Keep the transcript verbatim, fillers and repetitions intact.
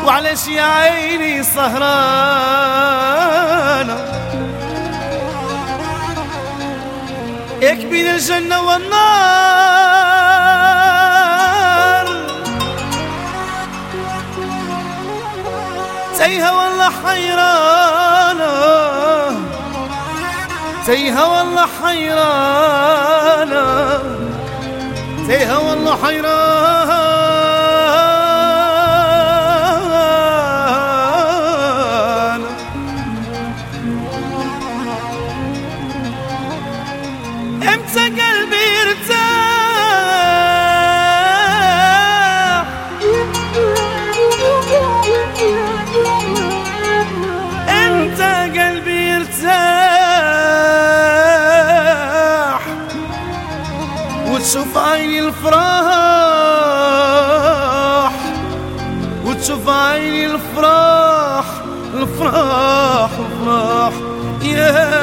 وعلش يا عيني سهرانة ياك بين الجنة والنار تايهة والله حيرانة تايهة والله حيرانة تايهة والله حيرانة امتى قلبي يرتاح امتى قلبي يرتاح وتشوف عيني الفرح وتشوف عيني الفرح الفرح الفرح يا